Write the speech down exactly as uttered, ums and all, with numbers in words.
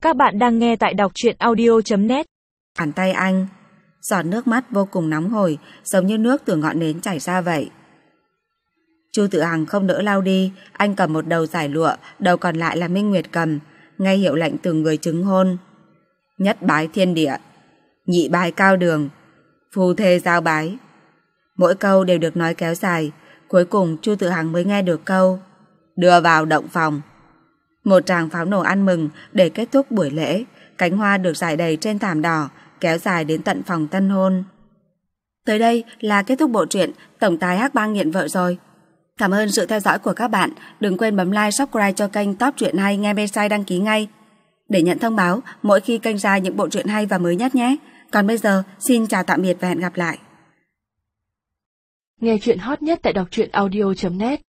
Các bạn đang nghe tại đọc truyện audio chấm net. Bàn tay anh, giọt nước mắt vô cùng nóng hổi, giống như nước từ ngọn nến chảy ra vậy. Chu Tự Hằng không đỡ lau đi, anh cầm một đầu giải lụa, đầu còn lại là Minh Nguyệt cầm, ngay hiệu lệnh từng người chứng hôn. Nhất bái thiên địa, nhị bái cao đường, phu thê giao bái. Mỗi câu đều được nói kéo dài, cuối cùng Chu Tự Hằng mới nghe được câu đưa vào động phòng. Một tràng pháo nổ ăn mừng để kết thúc buổi lễ, cánh hoa được rải đầy trên thảm đỏ, kéo dài đến tận phòng tân hôn. Tới đây là kết thúc bộ truyện Tổng tài Hắc Bang Nghiện Vợ rồi. Cảm ơn sự theo dõi của các bạn. Đừng quên bấm like, subscribe cho kênh Top Truyện Hay ngay bên sai đăng ký ngay để nhận thông báo mỗi khi kênh ra những bộ truyện hay và mới nhất nhé. Còn bây giờ, xin chào tạm biệt và hẹn gặp lại. Nghe truyện hot nhất tại đọc truyện audio chấm net.